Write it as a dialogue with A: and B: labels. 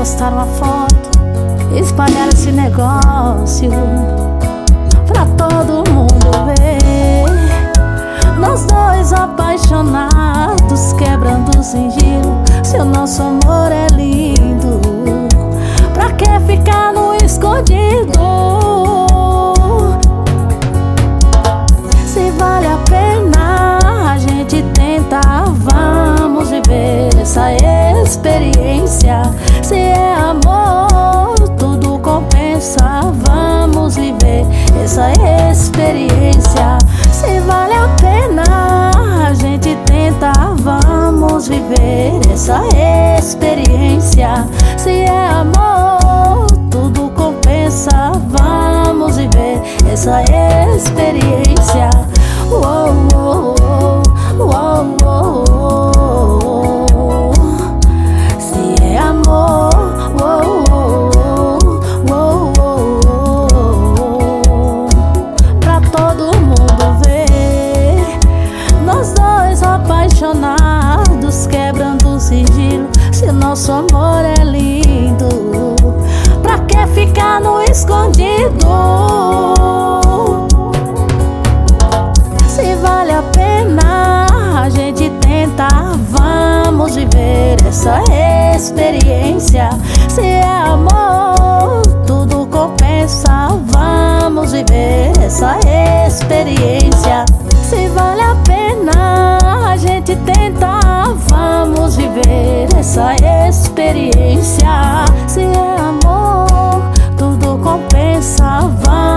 A: postaram a foto, espalharam esse negócio pra todo mundo ver. Nós dois apaixonados, quebrando o sigilo. Se o nosso amor é lindo, pra que ficar no escondido? Se vale a pena, a gente tenta. Vamos viver essa experiência. Se é amor, tudo compensa. Vamos viver essa experiência. Se vale a pena, a gente tenta. Vamos viver essa experiência. Se é amor, tudo compensa. Vamos viver essa experiência. Uou, uou, uou, uou, uou. Se é amor, uou, uou, uou, uou. Pra todo mundo ver, nós dois apaixonados, quebrando o sigilo. Se nosso amor é lindo, pra que ficar no escondido? Se vale a pena, a gente tenta. Vamos viver essa experiência. Se é amor, tudo compensa. Vamos viver essa experiência. Se vale a pena, a gente tenta. Vamos viver essa experiência. Se é amor, tudo compensa. Vamos